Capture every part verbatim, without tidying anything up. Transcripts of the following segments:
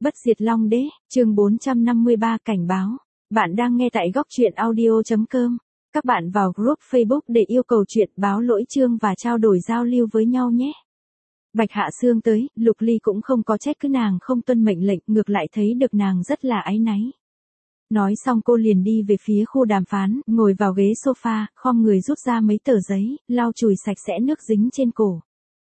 Bất diệt Long Đế, chương bốn trăm năm mươi ba cảnh báo. Bạn đang nghe tại góc truyện audio.com. Các bạn vào group Facebook để yêu cầu chuyện báo lỗi chương và trao đổi giao lưu với nhau nhé. Bạch Hạ Sương tới, Lục Ly cũng không có trách cứ nàng không tuân mệnh lệnh, ngược lại thấy được nàng rất là áy náy. Nói xong cô liền đi về phía khu đàm phán, ngồi vào ghế sofa, khom người rút ra mấy tờ giấy, lau chùi sạch sẽ nước dính trên cổ.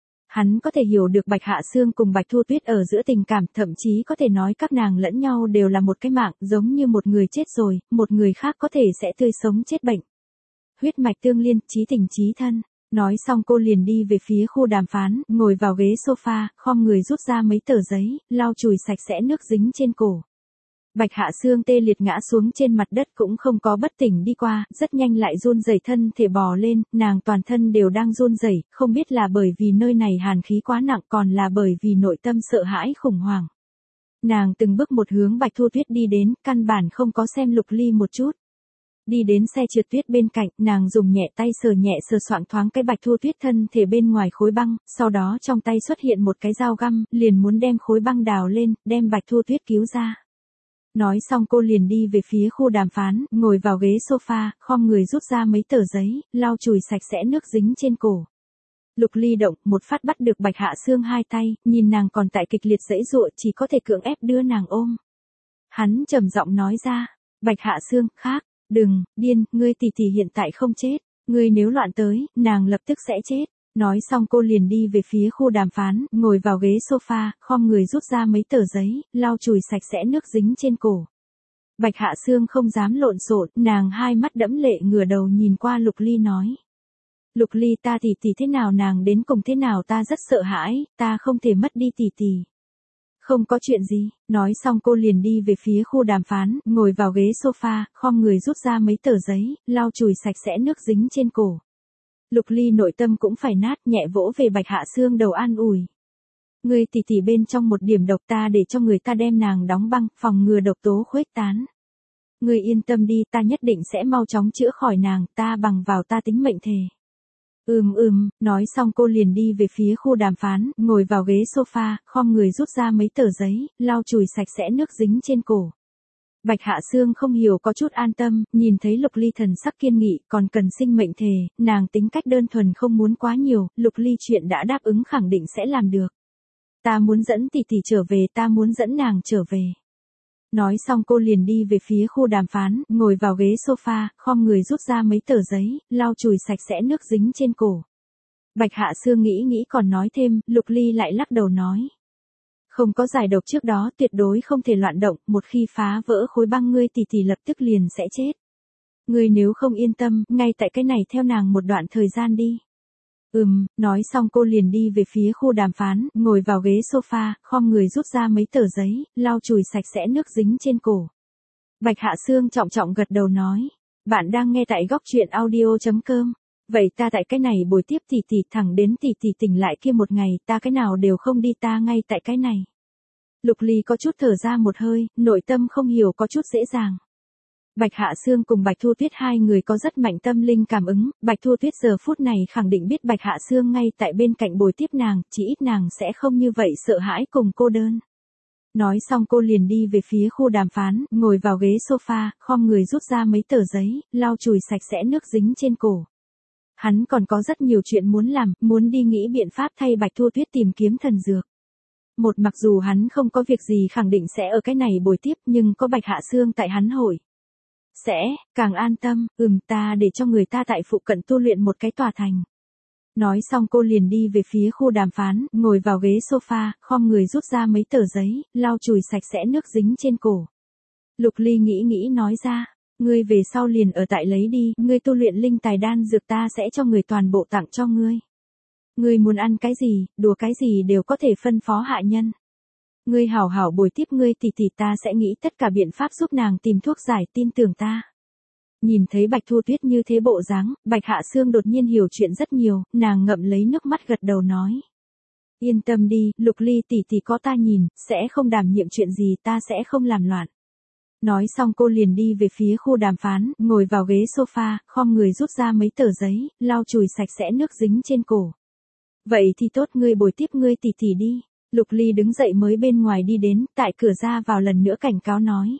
Hắn có thể hiểu được Bạch Hạ Sương cùng Bạch Thu Tuyết ở giữa tình cảm, thậm chí có thể nói các nàng lẫn nhau đều là một cái mạng, giống như một người chết rồi, một người khác có thể sẽ tươi sống chết bệnh. Huyết mạch tương liên, chí tình chí thân. Nói xong cô liền đi về phía khu đàm phán, ngồi vào ghế sofa, khom người rút ra mấy tờ giấy, lau chùi sạch sẽ nước dính trên cổ. Bạch Hạ Sương tê liệt ngã xuống trên mặt đất cũng không có bất tỉnh đi qua, rất nhanh lại run rẩy thân thể bò lên, nàng toàn thân đều đang run rẩy, không biết là bởi vì nơi này hàn khí quá nặng còn là bởi vì nội tâm sợ hãi khủng hoảng. Nàng từng bước một hướng Bạch Thu Tuyết đi đến, căn bản không có xem Lục Ly một chút. Đi đến xe trượt tuyết bên cạnh, nàng dùng nhẹ tay sờ nhẹ sờ soạng thoáng cái Bạch Thu Tuyết thân thể bên ngoài khối băng, sau đó trong tay xuất hiện một cái dao găm, liền muốn đem khối băng đào lên, đem Bạch Thu Tuyết cứu ra. Nói xong cô liền đi về phía khu đàm phán, ngồi vào ghế sofa, khom người rút ra mấy tờ giấy, lau chùi sạch sẽ nước dính trên cổ. Lục Ly động, một phát bắt được Bạch Hạ Sương hai tay, nhìn nàng còn tại kịch liệt giãy giụa, chỉ có thể cưỡng ép đưa nàng ôm. Hắn trầm giọng nói ra, Bạch Hạ Sương, khác, đừng, điên, ngươi tỷ tỷ hiện tại không chết, ngươi nếu loạn tới, nàng lập tức sẽ chết. Nói xong cô liền đi về phía khu đàm phán, ngồi vào ghế sofa, khom người rút ra mấy tờ giấy, lau chùi sạch sẽ nước dính trên cổ. Bạch Hạ Sương không dám lộn xộn, nàng hai mắt đẫm lệ ngửa đầu nhìn qua Lục Ly nói. Lục Ly, ta tỷ tỷ thế nào nàng đến cùng thế nào ta rất sợ hãi, ta không thể mất đi tỷ tỷ. Không có chuyện gì, nói xong cô liền đi về phía khu đàm phán, ngồi vào ghế sofa, khom người rút ra mấy tờ giấy, lau chùi sạch sẽ nước dính trên cổ. Lục Ly nội tâm cũng phải nát, nhẹ vỗ về Bạch Hạ Sương đầu an ủi. Ngươi tỷ tỷ bên trong một điểm độc ta để cho người ta đem nàng đóng băng, phòng ngừa độc tố khuếch tán. Ngươi yên tâm đi, ta nhất định sẽ mau chóng chữa khỏi nàng, ta bằng vào ta tính mệnh thề. Ừm ừm, nói xong cô liền đi về phía khu đàm phán, ngồi vào ghế sofa, khom người rút ra mấy tờ giấy, lau chùi sạch sẽ nước dính trên cổ. Bạch Hạ Sương không hiểu có chút an tâm, nhìn thấy Lục Ly thần sắc kiên nghị, còn cần sinh mệnh thề, nàng tính cách đơn thuần không muốn quá nhiều, Lục Ly chuyện đã đáp ứng khẳng định sẽ làm được. Ta muốn dẫn tỷ tỷ trở về, ta muốn dẫn nàng trở về. Nói xong cô liền đi về phía khu đàm phán, ngồi vào ghế sofa, khom người rút ra mấy tờ giấy, lau chùi sạch sẽ nước dính trên cổ. Bạch Hạ Sương nghĩ nghĩ còn nói thêm, Lục Ly lại lắc đầu nói. Không có giải độc trước đó tuyệt đối không thể loạn động, một khi phá vỡ khối băng ngươi tỷ tỷ lập tức liền sẽ chết. Ngươi nếu không yên tâm, ngay tại cái này theo nàng một đoạn thời gian đi. Ừm, nói xong cô liền đi về phía khu đàm phán, ngồi vào ghế sofa, khom người rút ra mấy tờ giấy, lau chùi sạch sẽ nước dính trên cổ. Bạch Hạ Sương trọng trọng gật đầu nói, bạn đang nghe tại góc truyện audio.com. Vậy ta tại cái này buổi tiếp tỷ tỷ thẳng đến tỷ tỷ tỉnh lại kia một ngày, ta cái nào đều không đi, ta ngay tại cái này. Lục Ly có chút thở ra một hơi, nội tâm không hiểu có chút dễ dàng. Bạch Hạ Sương cùng Bạch Thu Tuyết hai người có rất mạnh tâm linh cảm ứng, Bạch Thu Tuyết giờ phút này khẳng định biết Bạch Hạ Sương ngay tại bên cạnh bồi tiếp nàng, chỉ ít nàng sẽ không như vậy sợ hãi cùng cô đơn. Nói xong cô liền đi về phía khu đàm phán, ngồi vào ghế sofa, khom người rút ra mấy tờ giấy, lau chùi sạch sẽ nước dính trên cổ. Hắn còn có rất nhiều chuyện muốn làm, muốn đi nghĩ biện pháp thay Bạch Thu Tuyết tìm kiếm thần dược. Một mặc dù hắn không có việc gì khẳng định sẽ ở cái này bồi tiếp, nhưng có Bạch Hạ Sương tại hắn hội. Sẽ, càng an tâm, ừm ta để cho người ta tại phụ cận tu luyện một cái tòa thành. Nói xong cô liền đi về phía khu đàm phán, ngồi vào ghế sofa, khom người rút ra mấy tờ giấy, lau chùi sạch sẽ nước dính trên cổ. Lục Ly nghĩ nghĩ nói ra. Ngươi về sau liền ở tại lấy đi, ngươi tu luyện linh tài đan dược ta sẽ cho người toàn bộ tặng cho ngươi. Ngươi muốn ăn cái gì, đùa cái gì đều có thể phân phó hạ nhân. Ngươi hảo hảo bồi tiếp ngươi tỷ tỷ ta sẽ nghĩ tất cả biện pháp giúp nàng tìm thuốc giải, tin tưởng ta. Nhìn thấy Bạch Thu Tuyết như thế bộ dáng, Bạch Hạ Sương đột nhiên hiểu chuyện rất nhiều, nàng ngậm lấy nước mắt gật đầu nói. Yên tâm đi, Lục Ly tỷ tỷ có ta nhìn, sẽ không đảm nhiệm chuyện gì, ta sẽ không làm loạn. Nói xong cô liền đi về phía khu đàm phán, ngồi vào ghế sofa, khom người rút ra mấy tờ giấy, lau chùi sạch sẽ nước dính trên cổ. Vậy thì tốt, ngươi bồi tiếp ngươi tỷ tỷ đi. Lục Ly đứng dậy mới bên ngoài đi đến, tại cửa ra vào lần nữa cảnh cáo nói.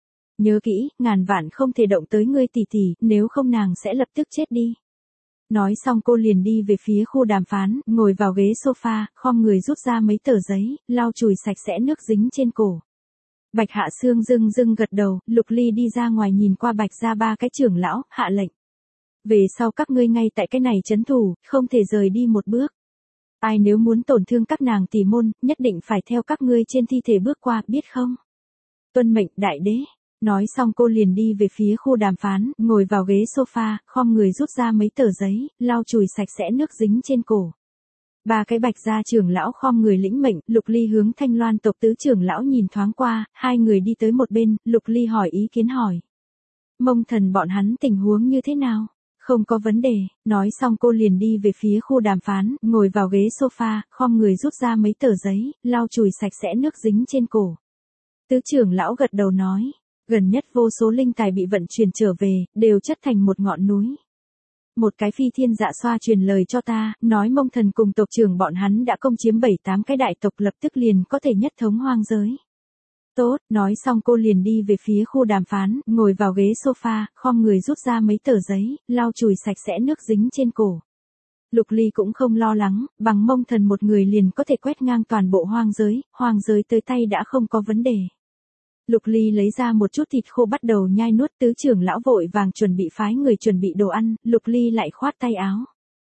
Nhớ kỹ, ngàn vạn không thể động tới ngươi tỷ tỷ, nếu không nàng sẽ lập tức chết đi. Nói xong cô liền đi về phía khu đàm phán, ngồi vào ghế sofa, khom người rút ra mấy tờ giấy, lau chùi sạch sẽ nước dính trên cổ. Bạch Hạ Sương dưng dưng gật đầu, Lục Ly đi ra ngoài nhìn qua Bạch ra ba cái trưởng lão, hạ lệnh. Về sau các ngươi ngay tại cái này trấn thủ, không thể rời đi một bước. Ai nếu muốn tổn thương các nàng tỷ môn, nhất định phải theo các ngươi trên thi thể bước qua, biết không? Tuân mệnh, đại đế. Nói xong cô liền đi về phía khu đàm phán, ngồi vào ghế sofa, khom người rút ra mấy tờ giấy, lau chùi sạch sẽ nước dính trên cổ. Ba cái Bạch gia trưởng lão khom người lĩnh mệnh, Lục Ly hướng Thanh Loan tộc tứ trưởng lão nhìn thoáng qua, hai người đi tới một bên, Lục Ly hỏi ý kiến hỏi. Mông Thần bọn hắn tình huống như thế nào? Không có vấn đề, nói xong cô liền đi về phía khu đàm phán, ngồi vào ghế sofa, khom người rút ra mấy tờ giấy, lau chùi sạch sẽ nước dính trên cổ. Tứ trưởng lão gật đầu nói, gần nhất vô số linh tài bị vận chuyển trở về, đều chất thành một ngọn núi. Một cái phi thiên dạ xoa truyền lời cho ta, nói Mông Thần cùng tộc trưởng bọn hắn đã công chiếm bảy tám cái đại tộc, lập tức liền có thể nhất thống hoang giới. Tốt, nói xong cô liền đi về phía khu đàm phán, ngồi vào ghế sofa, khom người rút ra mấy tờ giấy, lau chùi sạch sẽ nước dính trên cổ. Lục Ly cũng không lo lắng, bằng Mông Thần một người liền có thể quét ngang toàn bộ hoang giới, hoang giới tới tay đã không có vấn đề. Lục Ly lấy ra một chút thịt khô bắt đầu nhai nuốt, tứ trưởng lão vội vàng chuẩn bị phái người chuẩn bị đồ ăn, Lục Ly lại khoát tay áo.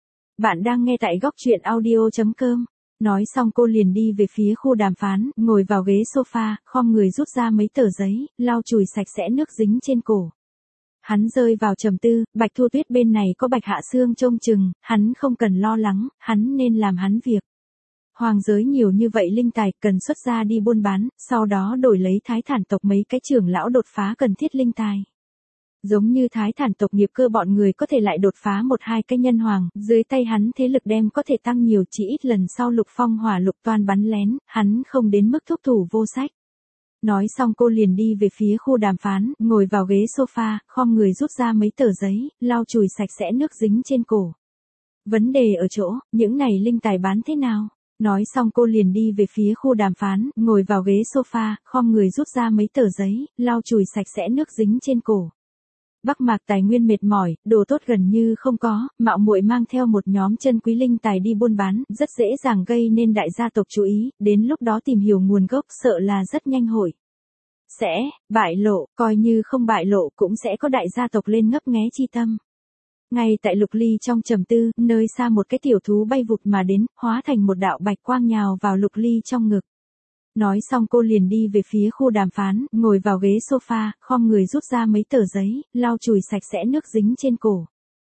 Bạn đang nghe tại góc truyện audio chấm com. Nói xong cô liền đi về phía khu đàm phán, ngồi vào ghế sofa, khom người rút ra mấy tờ giấy, lau chùi sạch sẽ nước dính trên cổ. Hắn rơi vào trầm tư, Bạch Thu Tuyết bên này có Bạch Hạ Sương trông chừng, hắn không cần lo lắng, hắn nên làm hắn việc. Hoàng giới nhiều như vậy linh tài, cần xuất ra đi buôn bán, sau đó đổi lấy Thái Thản tộc mấy cái trưởng lão đột phá cần thiết linh tài. Giống như Thái Thản tộc nghiệp cơ bọn người có thể lại đột phá một hai cái nhân hoàng, dưới tay hắn thế lực đem có thể tăng nhiều, chỉ ít lần sau Lục Phong hỏa lục toan bắn lén, hắn không đến mức thúc thủ vô sách. Nói xong cô liền đi về phía khu đàm phán, ngồi vào ghế sofa, khom người rút ra mấy tờ giấy, lau chùi sạch sẽ nước dính trên cổ. Vấn đề ở chỗ, những này linh tài bán thế nào? Nói xong cô liền đi về phía khu đàm phán, ngồi vào ghế sofa, khom người rút ra mấy tờ giấy, lau chùi sạch sẽ nước dính trên cổ. Bắc Mạc tài nguyên mệt mỏi, đồ tốt gần như không có, mạo muội mang theo một nhóm chân quý linh tài đi buôn bán, rất dễ dàng gây nên đại gia tộc chú ý, đến lúc đó tìm hiểu nguồn gốc sợ là rất nhanh hội. Sẽ, bại lộ, coi như không bại lộ cũng sẽ có đại gia tộc lên ngấp nghé chi tâm. Ngay tại Lục Ly trong trầm tư, nơi xa một cái tiểu thú bay vụt mà đến, hóa thành một đạo bạch quang nhào vào Lục Ly trong ngực. Nói xong cô liền đi về phía khu đàm phán, ngồi vào ghế sofa, khom người rút ra mấy tờ giấy, lau chùi sạch sẽ nước dính trên cổ.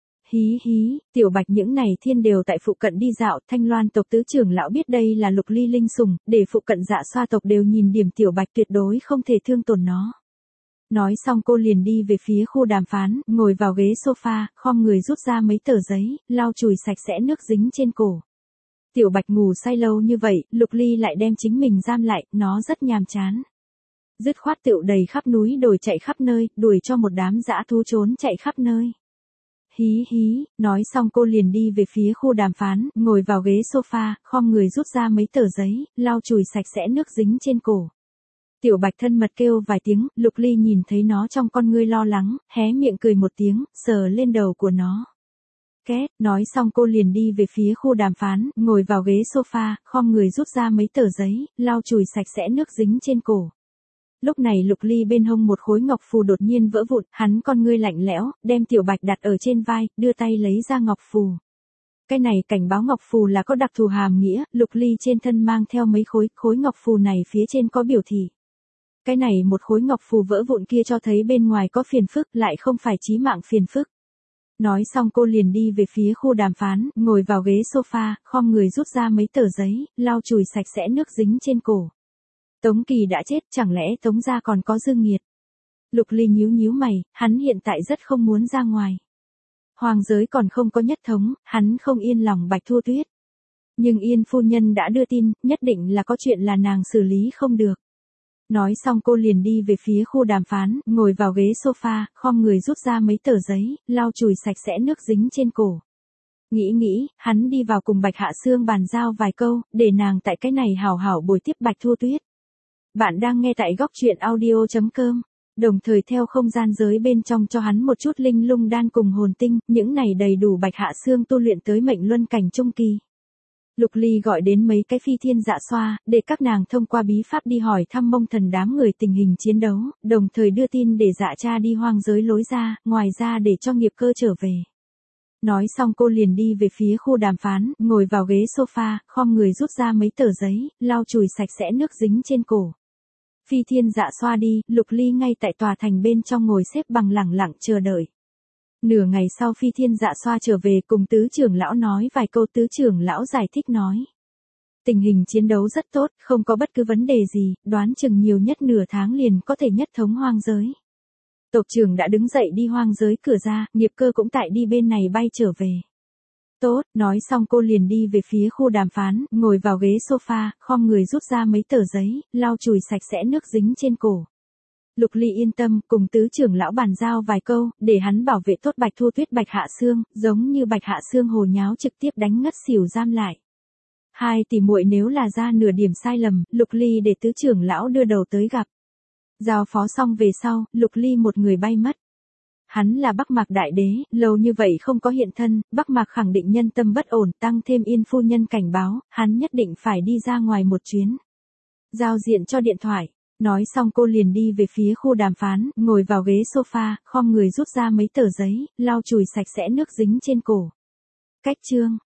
Hí hí, tiểu Bạch những này thiên đều tại phụ cận đi dạo, Thanh Loan tộc tứ trưởng lão biết đây là Lục Ly linh sủng, để phụ cận dạ xoa tộc đều nhìn điểm tiểu Bạch tuyệt đối không thể thương tổn nó. Nói xong cô liền đi về phía khu đàm phán, ngồi vào ghế sofa, khom người rút ra mấy tờ giấy, lau chùi sạch sẽ nước dính trên cổ. Tiểu Bạch ngủ say lâu như vậy, Lục Ly lại đem chính mình giam lại, nó rất nhàm chán. Dứt khoát tựu đầy khắp núi đồi chạy khắp nơi, đuổi cho một đám dã thú trốn chạy khắp nơi. Hí hí, nói xong cô liền đi về phía khu đàm phán, ngồi vào ghế sofa, khom người rút ra mấy tờ giấy, lau chùi sạch sẽ nước dính trên cổ. Tiểu Bạch thân mật kêu vài tiếng, Lục Ly nhìn thấy nó trong con ngươi lo lắng, hé miệng cười một tiếng, sờ lên đầu của nó. Két, nói xong cô liền đi về phía khu đàm phán, ngồi vào ghế sofa, khom người rút ra mấy tờ giấy, lau chùi sạch sẽ nước dính trên cổ. Lúc này Lục Ly bên hông một khối ngọc phù đột nhiên vỡ vụn, hắn con ngươi lạnh lẽo, đem Tiểu Bạch đặt ở trên vai, đưa tay lấy ra ngọc phù. Cái này cảnh báo ngọc phù là có đặc thù hàm nghĩa, Lục Ly trên thân mang theo mấy khối, khối ngọc phù này phía trên có biểu thị. Cái này một khối ngọc phù vỡ vụn kia cho thấy bên ngoài có phiền phức, lại không phải chí mạng phiền phức. Nói xong cô liền đi về phía khu đàm phán, ngồi vào ghế sofa, khom người rút ra mấy tờ giấy, lau chùi sạch sẽ nước dính trên cổ. Tống Kỳ đã chết, chẳng lẽ Tống gia còn có dư nghiệt? Lục Ly nhíu nhíu mày, hắn hiện tại rất không muốn ra ngoài. Hoàng giới còn không có nhất thống, hắn không yên lòng Bạch Thu Tuyết. Nhưng Yên phu nhân đã đưa tin, nhất định là có chuyện là nàng xử lý không được. Nói xong cô liền đi về phía khu đàm phán, ngồi vào ghế sofa, khom người rút ra mấy tờ giấy, lau chùi sạch sẽ nước dính trên cổ. Nghĩ nghĩ, hắn đi vào cùng Bạch Hạ Sương bàn giao vài câu, để nàng tại cái này hảo hảo bồi tiếp Bạch Thu Tuyết. Bạn đang nghe tại góc truyện audio.com, đồng thời theo không gian giới bên trong cho hắn một chút linh lung đan cùng hồn tinh, những này đầy đủ Bạch Hạ Sương tu luyện tới mệnh luân cảnh trung kỳ. Lục Ly gọi đến mấy cái phi thiên dạ xoa, để các nàng thông qua bí pháp đi hỏi thăm Mông Thần đám người tình hình chiến đấu, đồng thời đưa tin để dạ cha đi hoang giới lối ra, ngoài ra để cho nghiệp cơ trở về. Nói xong cô liền đi về phía khu đàm phán, ngồi vào ghế sofa, khom người rút ra mấy tờ giấy, lau chùi sạch sẽ nước dính trên cổ. Phi thiên dạ xoa đi, Lục Ly ngay tại tòa thành bên trong ngồi xếp bằng lẳng lặng chờ đợi. Nửa ngày sau phi thiên dạ xoa trở về cùng tứ trưởng lão nói vài câu, tứ trưởng lão giải thích nói. Tình hình chiến đấu rất tốt, không có bất cứ vấn đề gì, đoán chừng nhiều nhất nửa tháng liền có thể nhất thống hoang giới. Tộc trưởng đã đứng dậy đi hoang giới cửa ra, nghiệp cơ cũng tại đi bên này bay trở về. Tốt, nói xong cô liền đi về phía khu đàm phán, ngồi vào ghế sofa, khom người rút ra mấy tờ giấy, lau chùi sạch sẽ nước dính trên cổ. Lục Ly yên tâm, cùng tứ trưởng lão bàn giao vài câu, để hắn bảo vệ tốt Bạch Thu Tuyết Bạch Hạ Sương, giống như Bạch Hạ Sương hồ nháo trực tiếp đánh ngất xỉu giam lại. Hai tỷ muội nếu là ra nửa điểm sai lầm, Lục Ly để tứ trưởng lão đưa đầu tới gặp. Giao phó xong về sau, Lục Ly một người bay mất. Hắn là Bắc Mạc Đại Đế, lâu như vậy không có hiện thân, Bắc Mạc khẳng định nhân tâm bất ổn, tăng thêm Yên phu nhân cảnh báo, hắn nhất định phải đi ra ngoài một chuyến. Giao diện cho điện thoại. Nói xong cô liền đi về phía khu đàm phán, ngồi vào ghế sofa, khom người rút ra mấy tờ giấy, lau chùi sạch sẽ nước dính trên cổ. Cách chương